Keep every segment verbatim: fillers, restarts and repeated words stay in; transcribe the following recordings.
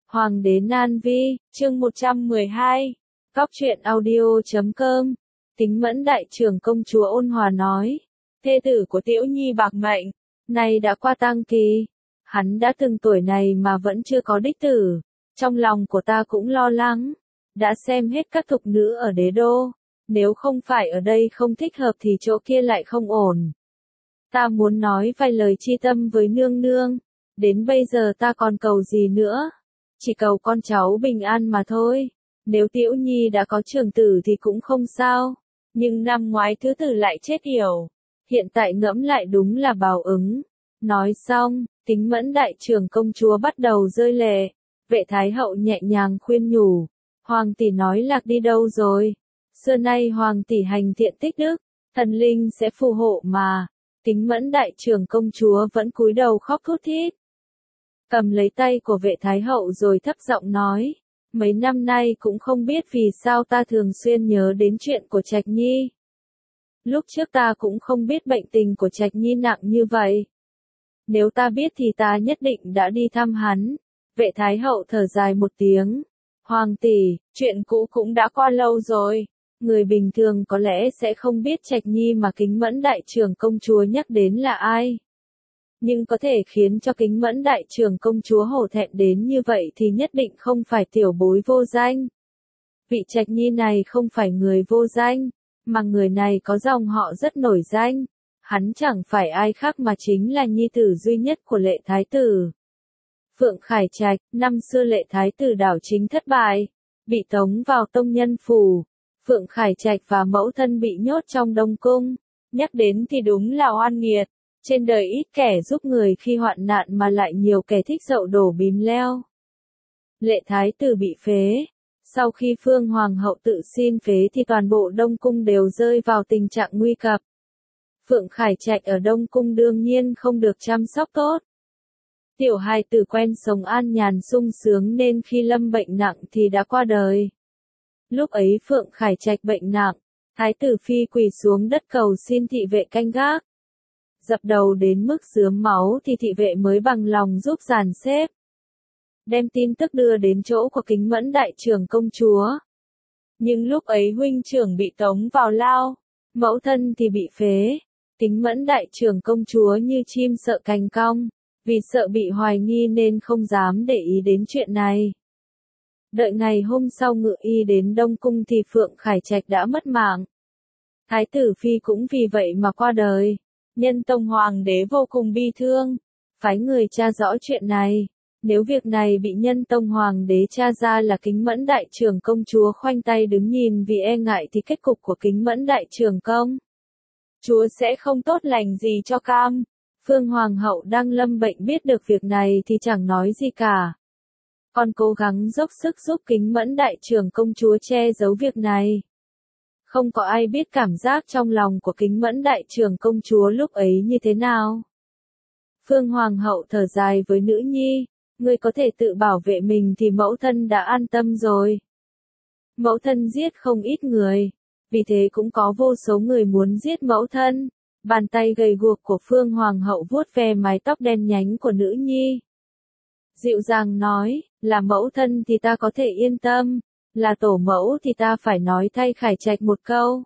Hoàng đế Nan Vi, chương một trăm mười hai. Cóc truyện audio chấm com. Kính Mẫn đại trưởng công chúa ôn hòa nói. Thê tử của Tiểu Nhi bạc mệnh, nay đã qua tang kỳ. Hắn đã từng tuổi này mà vẫn chưa có đích tử. Trong lòng của ta cũng lo lắng. Đã xem hết các thục nữ ở đế đô. Nếu không phải ở đây không thích hợp thì chỗ kia lại không ổn. Ta muốn nói vài lời chi tâm với nương nương. Đến bây giờ ta còn cầu gì nữa? Chỉ cầu con cháu bình an mà thôi. Nếu Tiểu Nhi đã có trưởng tử thì cũng không sao. Nhưng năm ngoái thứ tử lại chết yểu. Hiện tại ngẫm lại đúng là báo ứng. Nói xong, Kính Mẫn đại trưởng công chúa bắt đầu rơi lệ. Vệ thái hậu nhẹ nhàng khuyên nhủ. Hoàng tỷ nói lạc đi đâu rồi? Xưa nay hoàng tỷ hành thiện tích đức, thần linh sẽ phù hộ mà. Kính Mẫn đại trưởng công chúa vẫn cúi đầu khóc thút thít. Cầm lấy tay của vệ thái hậu rồi thấp giọng nói. Mấy năm nay cũng không biết vì sao ta thường xuyên nhớ đến chuyện của Trạch Nhi. Lúc trước ta cũng không biết bệnh tình của Trạch Nhi nặng như vậy. Nếu ta biết thì ta nhất định đã đi thăm hắn. Vệ thái hậu thở dài một tiếng. Hoàng tỷ, chuyện cũ cũng đã qua lâu rồi. Người bình thường có lẽ sẽ không biết Trạch Nhi mà Kính Mẫn đại trưởng công chúa nhắc đến là ai. Nhưng có thể khiến cho Kính Mẫn đại trưởng công chúa hổ thẹn đến như vậy thì nhất định không phải tiểu bối vô danh. Vị Trạch Nhi này không phải người vô danh, mà người này có dòng họ rất nổi danh. Hắn chẳng phải ai khác mà chính là nhi tử duy nhất của Lệ Thái Tử. Phượng Khải Trạch, năm xưa Lệ Thái Tử đảo chính thất bại, bị tống vào tông nhân phủ. Phượng Khải Trạch và mẫu thân bị nhốt trong Đông Cung. Nhắc đến thì đúng là oan nghiệt. Trên đời ít kẻ giúp người khi hoạn nạn mà lại nhiều kẻ thích dậu đổ bìm leo. Lệ Thái Tử bị phế. Sau khi Phương Hoàng hậu tự xin phế thì toàn bộ Đông Cung đều rơi vào tình trạng nguy cấp. Phượng Khải Trạch ở Đông Cung đương nhiên không được chăm sóc tốt. Tiểu hài tử quen sống an nhàn sung sướng nên khi lâm bệnh nặng thì đã qua đời. Lúc ấy Phượng Khải Trạch bệnh nặng, Thái tử phi quỳ xuống đất cầu xin thị vệ canh gác. Dập đầu đến mức rướm máu thì thị vệ mới bằng lòng giúp dàn xếp. Đem tin tức đưa đến chỗ của Kính Mẫn đại trưởng công chúa. Nhưng lúc ấy huynh trưởng bị tống vào lao, mẫu thân thì bị phế. Kính Mẫn đại trưởng công chúa như chim sợ cành cong, vì sợ bị hoài nghi nên không dám để ý đến chuyện này. Đợi ngày hôm sau ngự y đến Đông Cung thì Phượng Khải Trạch đã mất mạng. Thái tử phi cũng vì vậy mà qua đời. Nhân tông hoàng đế vô cùng bi thương, phái người tra rõ chuyện này. Nếu việc này bị nhân tông hoàng đế tra ra là Kính Mẫn đại trưởng công chúa khoanh tay đứng nhìn vì e ngại thì kết cục của Kính Mẫn đại trưởng công chúa sẽ không tốt lành gì cho cam. Phương Hoàng hậu đang lâm bệnh biết được việc này thì chẳng nói gì cả. Còn cố gắng dốc sức giúp Kính Mẫn đại trưởng công chúa che giấu việc này. Không có ai biết cảm giác trong lòng của Kính Mẫn đại trưởng công chúa lúc ấy như thế nào. Phương Hoàng hậu thở dài với nữ nhi, ngươi có thể tự bảo vệ mình thì mẫu thân đã an tâm rồi. Mẫu thân giết không ít người, vì thế cũng có vô số người muốn giết mẫu thân. Bàn tay gầy guộc của Phương Hoàng hậu vuốt ve mái tóc đen nhánh của nữ nhi. Dịu dàng nói, là mẫu thân thì ta có thể yên tâm. Là tổ mẫu thì ta phải nói thay Khải Trạch một câu.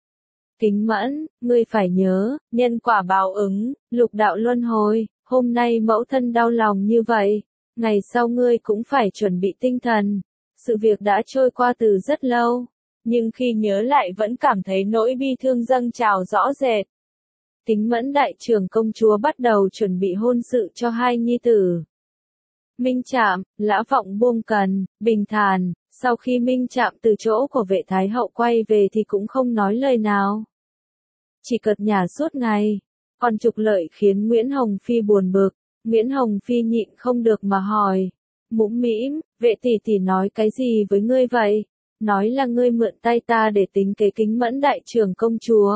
Kính Mẫn, ngươi phải nhớ, nhân quả báo ứng, lục đạo luân hồi, hôm nay mẫu thân đau lòng như vậy, ngày sau ngươi cũng phải chuẩn bị tinh thần. Sự việc đã trôi qua từ rất lâu, nhưng khi nhớ lại vẫn cảm thấy nỗi bi thương dâng trào rõ rệt. Kính Mẫn đại trưởng công chúa bắt đầu chuẩn bị hôn sự cho hai nhi tử. Minh Trạm, Lã Vọng buông cần, bình thản. Sau khi Minh Trạm từ chỗ của vệ thái hậu quay về thì cũng không nói lời nào. Chỉ cợt nhả suốt ngày. Còn trục lợi khiến Nguyễn Hồng Phi buồn bực. Nguyễn Hồng Phi nhịn không được mà hỏi. Mũm mĩm, vệ tỷ tỷ nói cái gì với ngươi vậy? Nói là ngươi mượn tay ta để tính kế Kính Mẫn đại trưởng công chúa.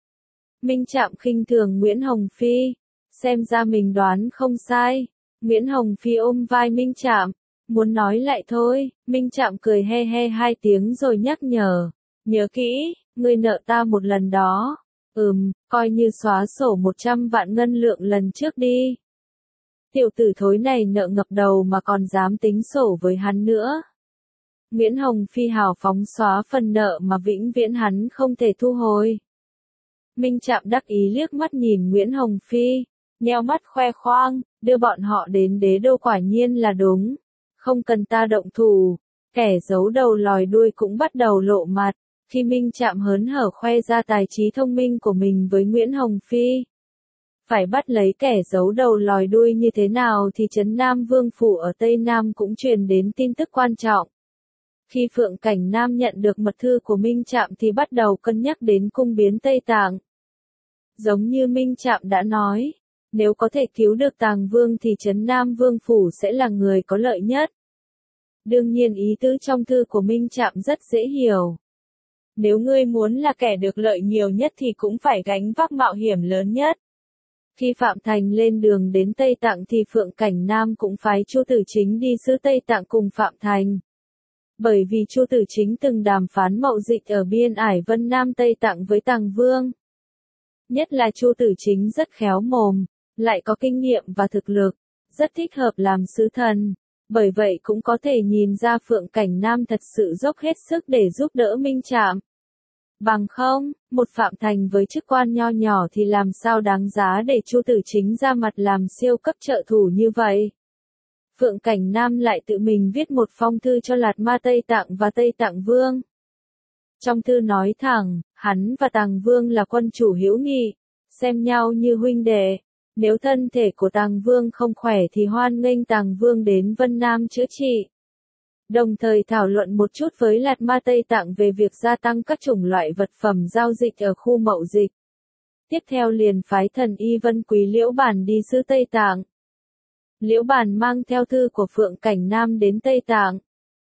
Minh Trạm khinh thường Nguyễn Hồng Phi. Xem ra mình đoán không sai. Nguyễn Hồng Phi ôm vai Minh Trạm. Muốn nói lại thôi, Minh Trạm cười he he hai tiếng rồi nhắc nhở. Nhớ kỹ, ngươi nợ ta một lần đó. Ừm, coi như xóa sổ một trăm vạn ngân lượng lần trước đi. Tiểu tử thối này nợ ngập đầu mà còn dám tính sổ với hắn nữa. Nguyễn Hồng Phi hào phóng xóa phần nợ mà vĩnh viễn hắn không thể thu hồi. Minh Trạm đắc ý liếc mắt nhìn Nguyễn Hồng Phi, nheo mắt khoe khoang, đưa bọn họ đến đế đô quả nhiên là đúng. Không cần ta động thủ, kẻ giấu đầu lòi đuôi cũng bắt đầu lộ mặt, khi Minh Trạm hớn hở khoe ra tài trí thông minh của mình với Nguyễn Hồng Phi. Phải bắt lấy kẻ giấu đầu lòi đuôi như thế nào thì trấn Nam Vương Phủ ở Tây Nam cũng truyền đến tin tức quan trọng. Khi Phượng Cảnh Nam nhận được mật thư của Minh Trạm thì bắt đầu cân nhắc đến cung biến Tây Tạng. Giống như Minh Trạm đã nói, nếu có thể cứu được Tàng Vương thì trấn Nam Vương Phủ sẽ là người có lợi nhất. Đương nhiên ý tứ trong thư của Minh Trạm rất dễ hiểu. Nếu ngươi muốn là kẻ được lợi nhiều nhất thì cũng phải gánh vác mạo hiểm lớn nhất. Khi Phạm Thành lên đường đến Tây Tạng thì Phượng Cảnh Nam cũng phái Chu Tử Chính đi sứ Tây Tạng cùng Phạm Thành. Bởi vì Chu Tử Chính từng đàm phán mậu dịch ở biên ải Vân Nam Tây Tạng với Tàng Vương. Nhất là Chu Tử Chính rất khéo mồm, lại có kinh nghiệm và thực lực, rất thích hợp làm sứ thần. Bởi vậy cũng có thể nhìn ra Phượng Cảnh Nam thật sự dốc hết sức để giúp đỡ Minh Trạm. Bằng không, một Phạm Thành với chức quan nho nhỏ thì làm sao đáng giá để Chu Tử Chính ra mặt làm siêu cấp trợ thủ như vậy. Phượng Cảnh Nam lại tự mình viết một phong thư cho Lạt Ma Tây Tạng và Tây Tạng Vương. Trong thư nói thẳng, hắn và Tàng Vương là quân chủ hữu nghị, xem nhau như huynh đệ. Nếu thân thể của Tàng Vương không khỏe thì hoan nghênh Tàng Vương đến Vân Nam chữa trị. Đồng thời thảo luận một chút với Lạt Ma Tây Tạng về việc gia tăng các chủng loại vật phẩm giao dịch ở khu mậu dịch. Tiếp theo liền phái thần y Vân Quý Liễu Bản đi sứ Tây Tạng. Liễu Bản mang theo thư của Phượng Cảnh Nam đến Tây Tạng.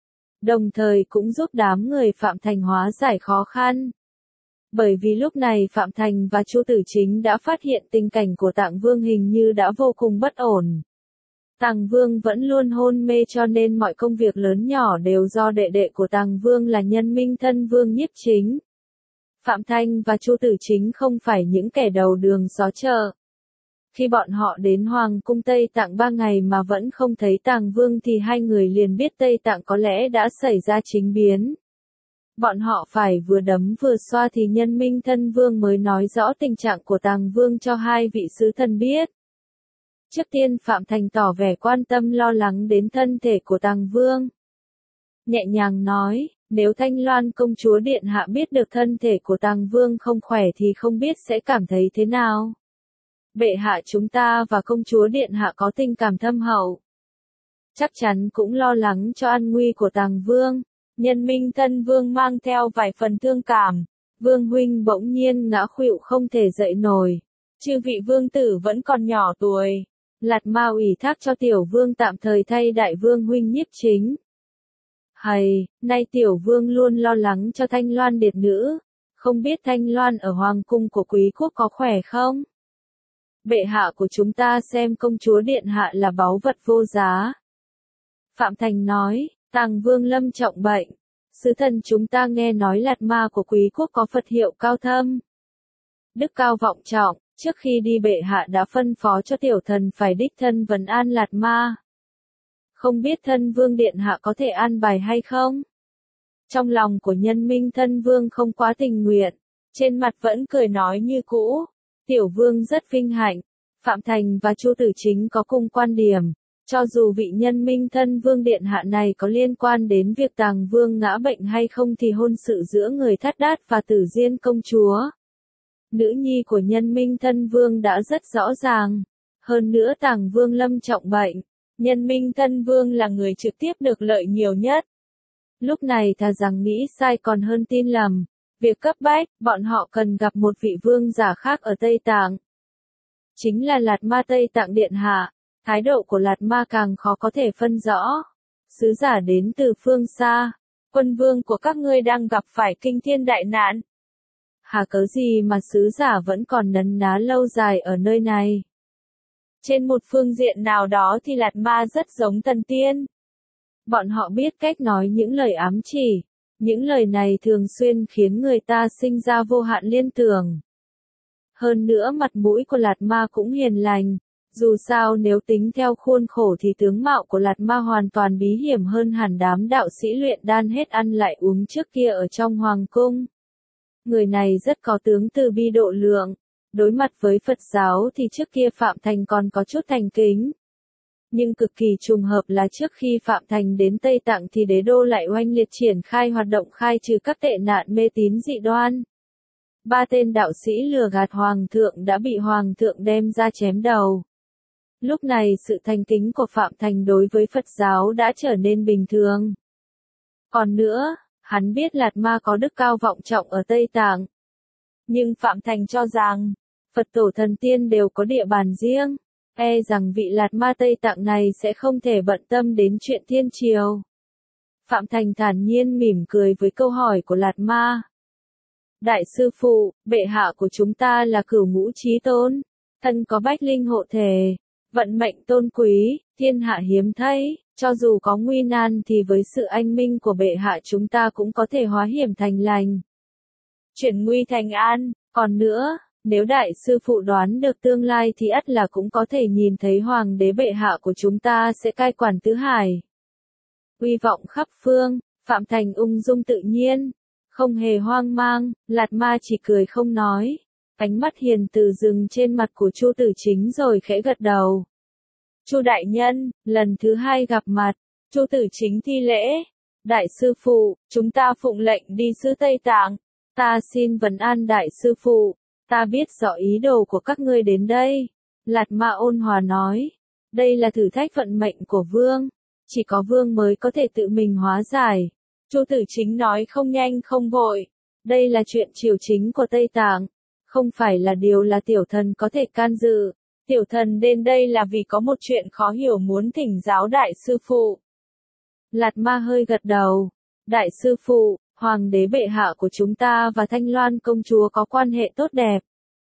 Đồng thời cũng giúp đám người Phạm Thành hóa giải khó khăn. Bởi vì lúc này Phạm Thành và Chu Tử Chính đã phát hiện tình cảnh của Tạng Vương hình như đã vô cùng bất ổn. Tàng Vương vẫn luôn hôn mê cho nên mọi công việc lớn nhỏ đều do đệ đệ của Tàng Vương là Nhân Minh Thân Vương Nhiếp Chính. Phạm Thành và Chu Tử Chính không phải những kẻ đầu đường xó chợ. Khi bọn họ đến Hoàng cung Tây Tạng ba ngày mà vẫn không thấy Tàng Vương thì hai người liền biết Tây Tạng có lẽ đã xảy ra chính biến. Bọn họ phải vừa đấm vừa xoa thì Nhân Minh Thân Vương mới nói rõ tình trạng của Tàng Vương cho hai vị sứ thần biết. Trước tiên Phạm Thành tỏ vẻ quan tâm lo lắng đến thân thể của Tàng Vương. Nhẹ nhàng nói, nếu Thanh Loan công chúa điện hạ biết được thân thể của Tàng Vương không khỏe thì không biết sẽ cảm thấy thế nào. Bệ hạ chúng ta và công chúa điện hạ có tình cảm thâm hậu. Chắc chắn cũng lo lắng cho an nguy của Tàng Vương. Nhân Minh Thân Vương mang theo vài phần thương cảm. Vương huynh bỗng nhiên ngã khuỵu không thể dậy nổi. Chư vị vương tử vẫn còn nhỏ tuổi. Lạt Ma ủy thác cho tiểu vương tạm thời thay đại vương huynh Nhiếp Chính. Hầy, nay tiểu vương luôn lo lắng cho Thanh Loan điệt nữ. Không biết Thanh Loan ở hoàng cung của quý quốc có khỏe không? Bệ hạ của chúng ta xem công chúa điện hạ là báu vật vô giá. Phạm Thành nói, Tàng Vương lâm trọng bệnh. Sứ thần chúng ta nghe nói Lạt Ma của quý quốc có Phật hiệu cao thâm. Đức cao vọng trọng, trước khi đi bệ hạ đã phân phó cho tiểu thần phải đích thân vấn an Lạt Ma. Không biết thân vương điện hạ có thể an bài hay không? Trong lòng của Nhân Minh Thân Vương không quá tình nguyện, trên mặt vẫn cười nói như cũ. Tiểu vương rất vinh hạnh, Phạm Thành và Chu Tử Chính có cùng quan điểm, cho dù vị Nhân Minh Thân Vương điện hạ này có liên quan đến việc Tàng Vương ngã bệnh hay không thì hôn sự giữa người Thát Đát và Tử Diên công chúa, nữ nhi của Nhân Minh Thân Vương đã rất rõ ràng. Hơn nữa Tàng Vương lâm trọng bệnh, Nhân Minh Thân Vương là người trực tiếp được lợi nhiều nhất. Lúc này thà rằng nghĩ sai còn hơn tin lầm. Việc cấp bách, bọn họ cần gặp một vị vương giả khác ở Tây Tạng. Chính là Lạt Ma Tây Tạng điện hạ. Thái độ của Lạt Ma càng khó có thể phân rõ. Sứ giả đến từ phương xa. Quân vương của các ngươi đang gặp phải kinh thiên đại nạn. Hà cớ gì mà sứ giả vẫn còn nấn ná lâu dài ở nơi này. Trên một phương diện nào đó thì Lạt Ma rất giống thần tiên. Bọn họ biết cách nói những lời ám chỉ. Những lời này thường xuyên khiến người ta sinh ra vô hạn liên tưởng. Hơn nữa mặt mũi của Lạt Ma cũng hiền lành, Dù sao nếu tính theo khuôn khổ thì tướng mạo của Lạt Ma hoàn toàn bí hiểm hơn hẳn đám đạo sĩ luyện đan hết ăn lại uống trước kia ở trong hoàng cung. Người này rất có tướng từ bi độ lượng. Đối mặt với Phật giáo thì trước kia Phạm Thành còn có chút thành kính. Nhưng cực kỳ trùng hợp là trước khi Phạm Thành đến Tây Tạng thì đế đô lại oanh liệt triển khai hoạt động khai trừ các tệ nạn mê tín dị đoan. Ba tên đạo sĩ lừa gạt hoàng thượng đã bị hoàng thượng đem ra chém đầu. Lúc này sự thành kính của Phạm Thành đối với Phật giáo đã trở nên bình thường. Còn nữa, hắn biết Lạt Ma có đức cao vọng trọng ở Tây Tạng. Nhưng Phạm Thành cho rằng, Phật tổ thần tiên đều có địa bàn riêng, e rằng vị Lạt Ma Tây Tạng này sẽ không thể bận tâm đến chuyện thiên triều. Phạm Thành thản nhiên mỉm cười với câu hỏi của Lạt Ma. Đại sư phụ, bệ hạ của chúng ta là Cửu Ngũ Chí Tôn, thân có bách linh hộ thể, vận mệnh tôn quý, thiên hạ hiếm thấy, cho dù có nguy nan thì với sự anh minh của bệ hạ chúng ta cũng có thể hóa hiểm thành lành. Chuyển nguy thành an, còn nữa, nếu đại sư phụ đoán được tương lai thì ắt là cũng có thể nhìn thấy hoàng đế bệ hạ của chúng ta sẽ cai quản tứ hải. Uy vọng khắp phương, Phạm Thành ung dung tự nhiên, không hề hoang mang, Lạt Ma chỉ cười không nói. Ánh mắt hiền từ dừng trên mặt của Chu Tử Chính rồi khẽ gật đầu. Chu đại nhân, lần thứ hai gặp mặt, Chu Tử Chính thi lễ. Đại sư phụ, chúng ta phụng lệnh đi xứ Tây Tạng. Ta xin vấn an đại sư phụ, ta biết rõ ý đồ của các ngươi đến đây. Lạt Ma ôn hòa nói, đây là thử thách vận mệnh của vương, chỉ có vương mới có thể tự mình hóa giải. Chu Tử Chính nói không nhanh không vội, đây là chuyện triều chính của Tây Tạng. Không phải là điều là tiểu thần có thể can dự. Tiểu thần đến đây là vì có một chuyện khó hiểu muốn thỉnh giáo đại sư phụ. Lạt Ma hơi gật đầu. Đại sư phụ, hoàng đế bệ hạ của chúng ta và Thanh Loan công chúa có quan hệ tốt đẹp.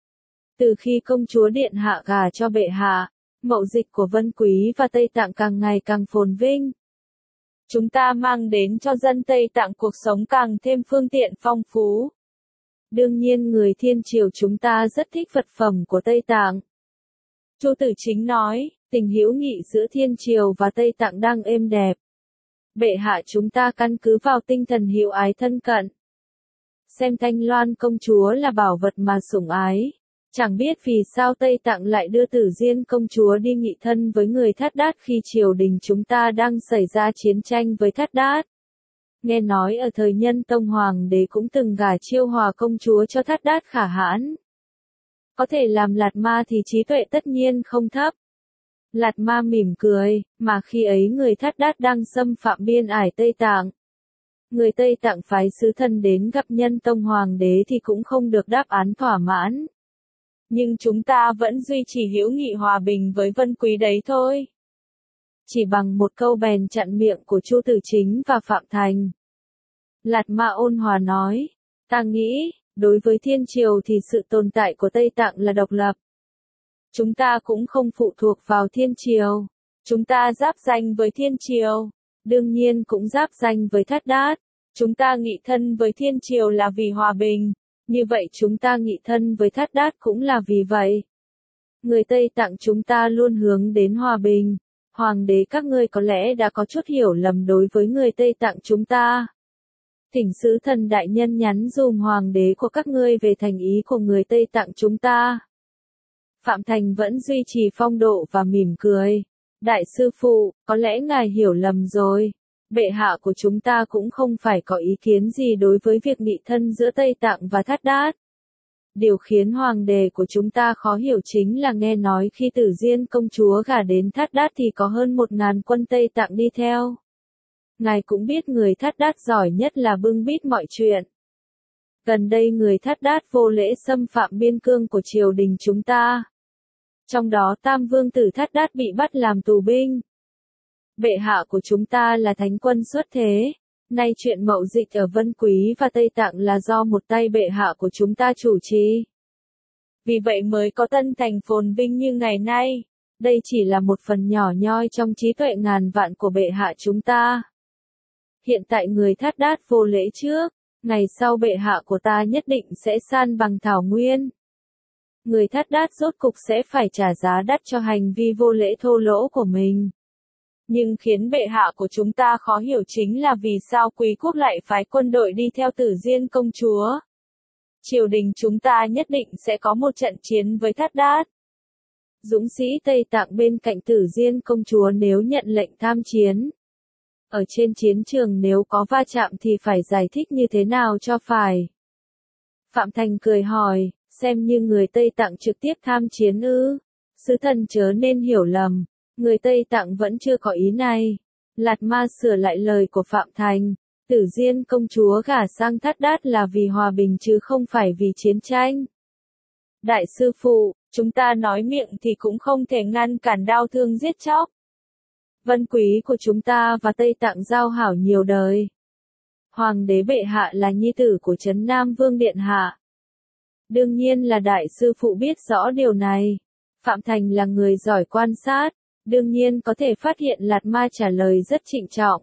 Từ khi công chúa điện hạ gả cho bệ hạ, mậu dịch của Vân Quý và Tây Tạng càng ngày càng phồn vinh. Chúng ta mang đến cho dân Tây Tạng cuộc sống càng thêm phương tiện phong phú. Đương nhiên người thiên triều chúng ta rất thích vật phẩm của Tây Tạng. Chu Tử Chính nói, tình hữu nghị giữa thiên triều và Tây Tạng đang êm đẹp. Bệ hạ chúng ta căn cứ vào tinh thần hữu ái thân cận. Xem Thanh Loan công chúa là bảo vật mà sủng ái. Chẳng biết vì sao Tây Tạng lại đưa Tử Diên công chúa đi nghị thân với người Thát Đát khi triều đình chúng ta đang xảy ra chiến tranh với Thát Đát. Nghe nói ở thời Nhân Tông Hoàng đế cũng từng gả Chiêu Hòa công chúa cho Thát Đát khả hãn. Có thể làm Lạt Ma thì trí tuệ tất nhiên không thấp. Lạt Ma mỉm cười, mà khi ấy người Thát Đát đang xâm phạm biên ải Tây Tạng. Người Tây Tạng phái sứ thần đến gặp Nhân Tông Hoàng đế thì cũng không được đáp án thỏa mãn. Nhưng chúng ta vẫn duy trì hữu nghị hòa bình với Vân Quý đấy thôi. Chỉ bằng một câu bèn chặn miệng của Chu Tử Chính và Phạm Thành. Lạt Ma ôn hòa nói, ta nghĩ, đối với thiên triều thì sự tồn tại của Tây Tạng là độc lập. Chúng ta cũng không phụ thuộc vào thiên triều. Chúng ta giáp danh với thiên triều. Đương nhiên cũng giáp danh với Thát Đát. Chúng ta nghị thân với thiên triều là vì hòa bình. Như vậy chúng ta nghị thân với Thát Đát cũng là vì vậy. Người Tây Tạng chúng ta luôn hướng đến hòa bình. Hoàng đế các ngươi có lẽ đã có chút hiểu lầm đối với người Tây Tạng chúng ta. Thỉnh sứ thần đại nhân nhắn dùm hoàng đế của các ngươi về thành ý của người Tây Tạng chúng ta. Phạm Thành vẫn duy trì phong độ và mỉm cười. Đại sư phụ, có lẽ ngài hiểu lầm rồi. Bệ hạ của chúng ta cũng không phải có ý kiến gì đối với việc nghị thân giữa Tây Tạng và Thát Đát. Điều khiến hoàng đế của chúng ta khó hiểu chính là nghe nói khi Tử Diên công chúa gả đến Thát Đát thì có hơn một ngàn quân Tây Tạng đi theo. Ngài cũng biết người Thát Đát giỏi nhất là bưng bít mọi chuyện. Gần đây người Thát Đát vô lễ xâm phạm biên cương của triều đình chúng ta. Trong đó Tam Vương tử Thát Đát bị bắt làm tù binh. Bệ hạ của chúng ta là thánh quân xuất thế. Nay chuyện mậu dịch ở Vân Quý và Tây Tạng là do một tay bệ hạ của chúng ta chủ trì. Vì vậy mới có Tân Thành phồn vinh như ngày nay. Đây chỉ là một phần nhỏ nhoi trong trí tuệ ngàn vạn của bệ hạ chúng ta. Hiện tại người Thát Đát vô lễ trước, ngày sau bệ hạ của ta nhất định sẽ san bằng thảo nguyên. người Thát Đát rốt cục sẽ phải trả giá đắt cho hành vi vô lễ thô lỗ của mình. Nhưng khiến bệ hạ của chúng ta khó hiểu chính là vì sao quý quốc lại phái quân đội đi theo Tử Diên công chúa. Triều đình chúng ta nhất định sẽ có một trận chiến với Thát Đát. Dũng sĩ Tây Tạng bên cạnh Tử Diên công chúa nếu nhận lệnh tham chiến. Ở trên chiến trường nếu có va chạm thì phải giải thích như thế nào cho phải. Phạm Thành cười hỏi, xem như người Tây Tạng trực tiếp tham chiến ư? Sứ thần chớ nên hiểu lầm, người Tây Tạng vẫn chưa có ý này. Lạt Ma sửa lại lời của Phạm Thành, Tử Diên công chúa gả sang Thát Đát là vì hòa bình chứ không phải vì chiến tranh. Đại sư phụ, chúng ta nói miệng thì cũng không thể ngăn cản đao thương giết chóc. Vân quý của chúng ta và Tây Tạng giao hảo nhiều đời. Hoàng đế bệ hạ là nhi tử của Trấn Nam Vương Điện Hạ. Đương nhiên là đại sư phụ biết rõ điều này. Phạm Thành là người giỏi quan sát, đương nhiên có thể phát hiện Lạt Ma trả lời rất trịnh trọng.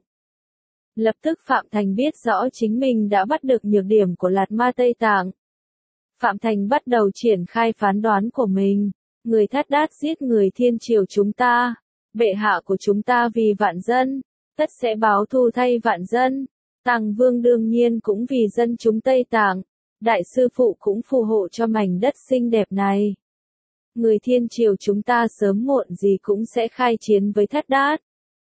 Lập tức Phạm Thành biết rõ chính mình đã bắt được nhược điểm của Lạt Ma Tây Tạng. Phạm Thành bắt đầu triển khai phán đoán của mình. Người Thát Đát giết người thiên triều chúng ta. Bệ hạ của chúng ta vì vạn dân, tất sẽ báo thù thay vạn dân. Tàng Vương đương nhiên cũng vì dân chúng Tây Tạng. Đại sư phụ cũng phù hộ cho mảnh đất xinh đẹp này. Người thiên triều chúng ta sớm muộn gì cũng sẽ khai chiến với Thát Đát.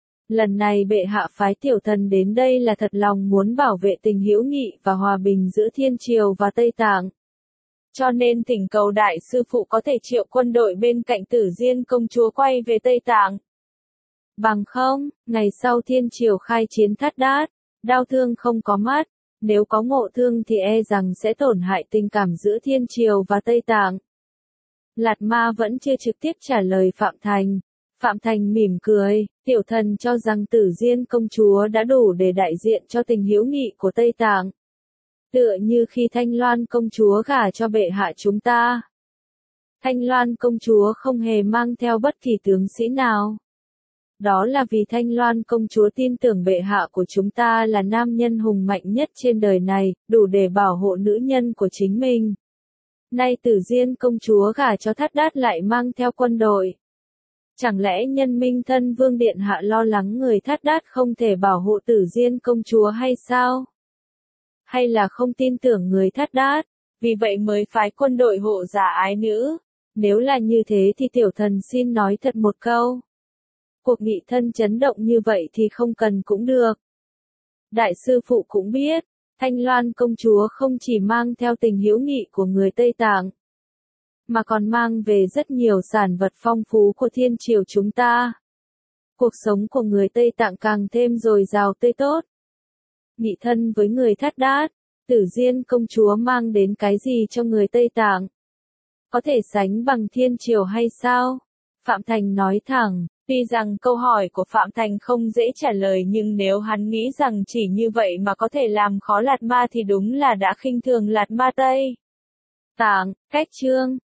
Lần này bệ hạ phái tiểu thần đến đây là thật lòng muốn bảo vệ tình hữu nghị và hòa bình giữa thiên triều và Tây Tạng. Cho nên thỉnh cầu đại sư phụ có thể triệu quân đội bên cạnh Tử Diên công chúa quay về Tây Tạng. Bằng không, ngày sau thiên triều khai chiến Thát Đát, đao thương không có mắt, nếu có ngộ thương thì e rằng sẽ tổn hại tình cảm giữa thiên triều và Tây Tạng. Lạt Ma vẫn chưa trực tiếp trả lời Phạm Thành. Phạm Thành mỉm cười, tiểu thần cho rằng Tử Diên công chúa đã đủ để đại diện cho tình hữu nghị của Tây Tạng. Tựa như khi Thanh Loan công chúa gả cho bệ hạ chúng ta. Thanh Loan công chúa không hề mang theo bất kỳ tướng sĩ nào. Đó là vì Thanh Loan công chúa tin tưởng bệ hạ của chúng ta là nam nhân hùng mạnh nhất trên đời này, đủ để bảo hộ nữ nhân của chính mình. Nay Tử Diên công chúa gả cho Thát Đát lại mang theo quân đội. Chẳng lẽ Nhân Minh Thân Vương Điện Hạ lo lắng người Thát Đát không thể bảo hộ Tử Diên công chúa hay sao? Hay là không tin tưởng người Thát Đát, vì vậy mới phái quân đội hộ giả ái nữ? Nếu là như thế thì tiểu thần xin nói thật một câu. Cuộc nghị thân chấn động như vậy thì không cần cũng được. Đại sư phụ cũng biết, Thanh Loan công chúa không chỉ mang theo tình hữu nghị của người Tây Tạng, mà còn mang về rất nhiều sản vật phong phú của thiên triều chúng ta. Cuộc sống của người Tây Tạng càng thêm dồi dào tươi tốt. Nghị thân với người Thát Đát, Tử Diên công chúa mang đến cái gì cho người Tây Tạng? Có thể sánh bằng thiên triều hay sao? Phạm Thành nói thẳng. Tuy rằng câu hỏi của Phạm Thành không dễ trả lời nhưng nếu hắn nghĩ rằng chỉ như vậy mà có thể làm khó Lạt Ma thì đúng là đã khinh thường Lạt Ma Tây Tạng. Cách chương